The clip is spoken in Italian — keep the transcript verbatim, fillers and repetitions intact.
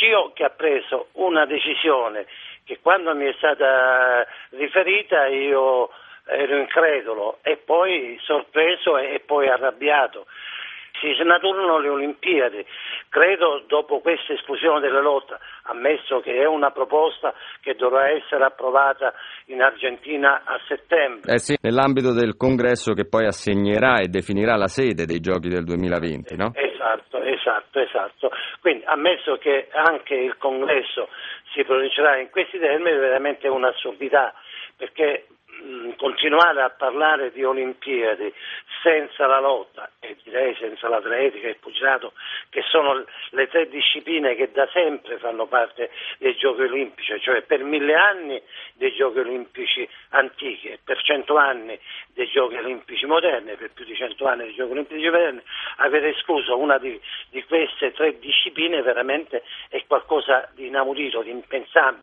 C I O che ha preso una decisione che quando mi è stata riferita io ero incredulo e poi sorpreso e poi arrabbiato. Si snaturano le Olimpiadi, credo dopo questa esclusione della lotta, ammesso che è una proposta che dovrà essere approvata in Argentina a settembre. Eh sì, nell'ambito del congresso che poi assegnerà e definirà la sede dei Giochi del duemilaventi, no? Esatto, esatto, esatto. Quindi ammesso che anche il congresso si pronuncerà in questi termini, è veramente un'assurdità, perché continuare a parlare di Olimpiadi senza la lotta e direi senza l'atletica e il pugilato, che sono le tre discipline che da sempre fanno parte dei Giochi Olimpici, cioè per mille anni dei Giochi Olimpici antichi, per cento anni dei Giochi Olimpici moderni, per più di cento anni dei Giochi Olimpici moderni, aver escluso una di, di queste tre discipline veramente è qualcosa di inaudito, di impensabile.